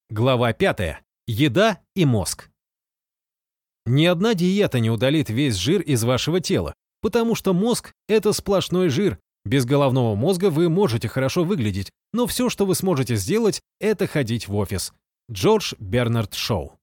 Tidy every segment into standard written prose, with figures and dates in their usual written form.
Глава 5. Еда и мозг. Ни одна диета не удалит весь жир из вашего тела, потому что мозг – это сплошной жир. Без головного мозга вы можете хорошо выглядеть, но все, что вы сможете сделать, это ходить в офис. Джордж Бернард Шоу.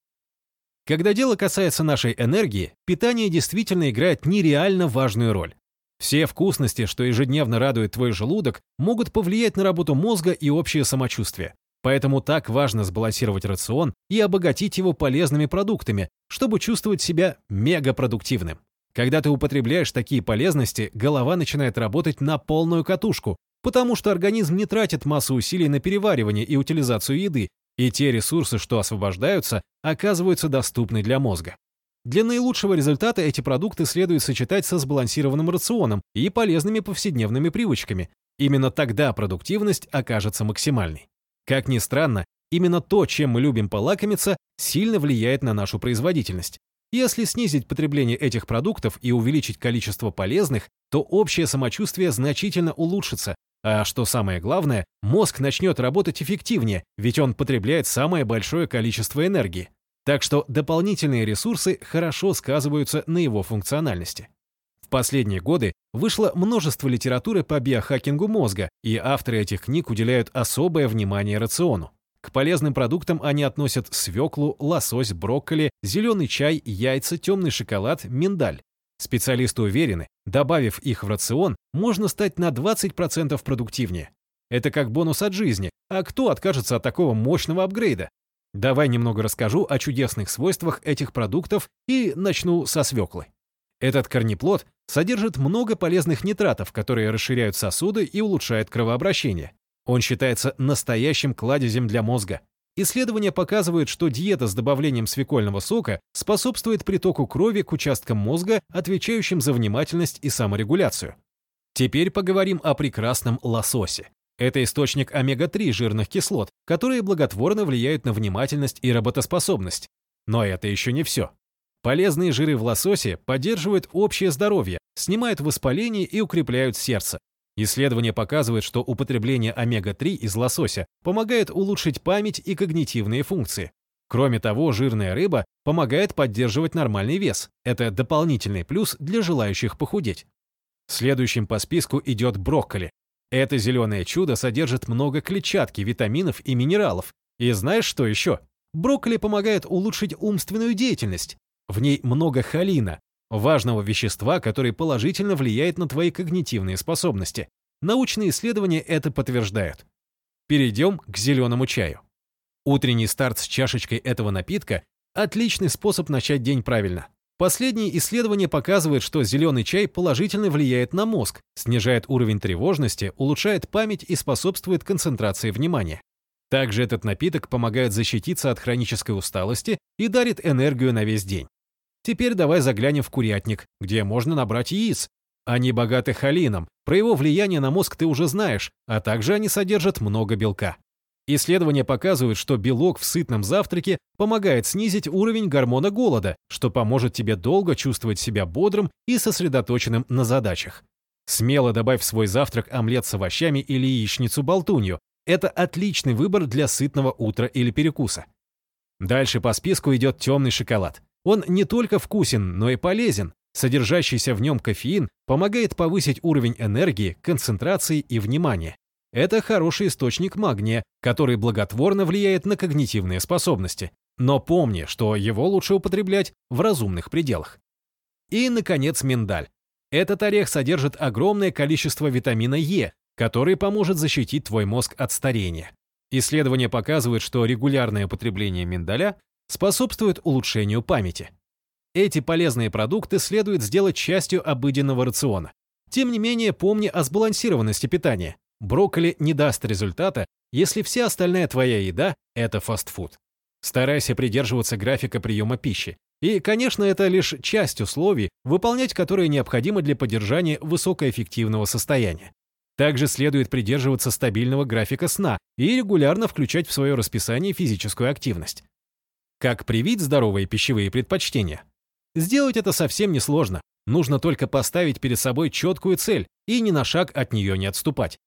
Когда дело касается нашей энергии, питание действительно играет нереально важную роль. Все вкусности, что ежедневно радуют твой желудок, могут повлиять на работу мозга и общее самочувствие. Поэтому так важно сбалансировать рацион и обогатить его полезными продуктами, чтобы чувствовать себя мегапродуктивным. Когда ты употребляешь такие полезности, голова начинает работать на полную катушку, потому что организм не тратит массу усилий на переваривание и утилизацию еды, и те ресурсы, что освобождаются, оказываются доступны для мозга. Для наилучшего результата эти продукты следует сочетать со сбалансированным рационом и полезными повседневными привычками. Именно тогда продуктивность окажется максимальной. Как ни странно, именно то, чем мы любим полакомиться, сильно влияет на нашу производительность. Если снизить потребление этих продуктов и увеличить количество полезных, то общее самочувствие значительно улучшится, а что самое главное, мозг начнет работать эффективнее, ведь он потребляет самое большое количество энергии. Так что дополнительные ресурсы хорошо сказываются на его функциональности. В последние годы вышло множество литературы по биохакингу мозга, и авторы этих книг уделяют особое внимание рациону. К полезным продуктам они относят свеклу, лосось, брокколи, зеленый чай, яйца, темный шоколад, миндаль. Специалисты уверены, добавив их в рацион, можно стать на 20% продуктивнее. Это как бонус от жизни, а кто откажется от такого мощного апгрейда? Давай немного расскажу о чудесных свойствах этих продуктов и начну со свеклы. Этот корнеплод содержит много полезных нитратов, которые расширяют сосуды и улучшают кровообращение. Он считается настоящим кладезем для мозга. Исследования показывают, что диета с добавлением свекольного сока способствует притоку крови к участкам мозга, отвечающим за внимательность и саморегуляцию. Теперь поговорим о прекрасном лососе. Это источник омега-3 жирных кислот, которые благотворно влияют на внимательность и работоспособность. Но это еще не все. Полезные жиры в лососе поддерживают общее здоровье, снимают воспаление и укрепляют сердце. Исследования показывают, что употребление омега-3 из лосося помогает улучшить память и когнитивные функции. Кроме того, жирная рыба помогает поддерживать нормальный вес. Это дополнительный плюс для желающих похудеть. Следующим по списку идет брокколи. Это зеленое чудо содержит много клетчатки, витаминов и минералов. И знаешь, что еще? Брокколи помогает улучшить умственную деятельность. В ней много холина, важного вещества, который положительно влияет на твои когнитивные способности. Научные исследования это подтверждают. Перейдем к зеленому чаю. Утренний старт с чашечкой этого напитка – отличный способ начать день правильно. Последние исследования показывают, что зеленый чай положительно влияет на мозг, снижает уровень тревожности, улучшает память и способствует концентрации внимания. Также этот напиток помогает защититься от хронической усталости и дарит энергию на весь день. Теперь давай заглянем в курятник, где можно набрать яиц. Они богаты холином, про его влияние на мозг ты уже знаешь, а также они содержат много белка. Исследования показывают, что белок в сытном завтраке помогает снизить уровень гормона голода, что поможет тебе долго чувствовать себя бодрым и сосредоточенным на задачах. Смело добавь в свой завтрак омлет с овощами или яичницу-болтунью. Это отличный выбор для сытного утра или перекуса. Дальше по списку идет темный шоколад. Он не только вкусен, но и полезен. Содержащийся в нем кофеин помогает повысить уровень энергии, концентрации и внимания. Это хороший источник магния, который благотворно влияет на когнитивные способности. Но помни, что его лучше употреблять в разумных пределах. И, наконец, миндаль. Этот орех содержит огромное количество витамина Е, который поможет защитить твой мозг от старения. Исследования показывают, что регулярное употребление миндаля способствует улучшению памяти. Эти полезные продукты следует сделать частью обыденного рациона. Тем не менее, помни о сбалансированности питания. Брокколи не даст результата, если вся остальная твоя еда – это фастфуд. Старайся придерживаться графика приема пищи. И, конечно, это лишь часть условий, выполнять которые необходимо для поддержания высокоэффективного состояния. Также следует придерживаться стабильного графика сна и регулярно включать в свое расписание физическую активность. Как привить здоровые пищевые предпочтения? Сделать это совсем несложно. Нужно только поставить перед собой четкую цель и ни на шаг от нее не отступать.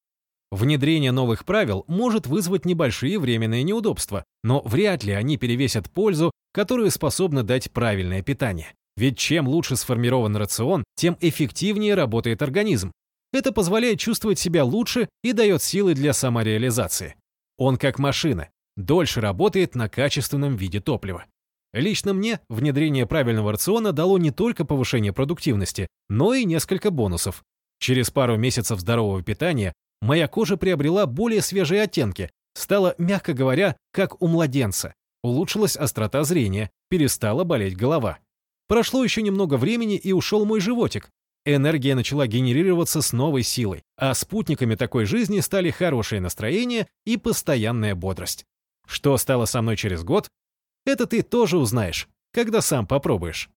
Внедрение новых правил может вызвать небольшие временные неудобства, но вряд ли они перевесят пользу, которую способно дать правильное питание. Ведь чем лучше сформирован рацион, тем эффективнее работает организм. Это позволяет чувствовать себя лучше и дает силы для самореализации. Он как машина, дольше работает на качественном виде топлива. Лично мне внедрение правильного рациона дало не только повышение продуктивности, но и несколько бонусов. Через пару месяцев здорового питания моя кожа приобрела более свежие оттенки, стала, мягко говоря, как у младенца. Улучшилась острота зрения, перестала болеть голова. Прошло еще немного времени, и ушел мой животик. Энергия начала генерироваться с новой силой, а спутниками такой жизни стали хорошее настроение и постоянная бодрость. Что стало со мной через год? Это ты тоже узнаешь, когда сам попробуешь.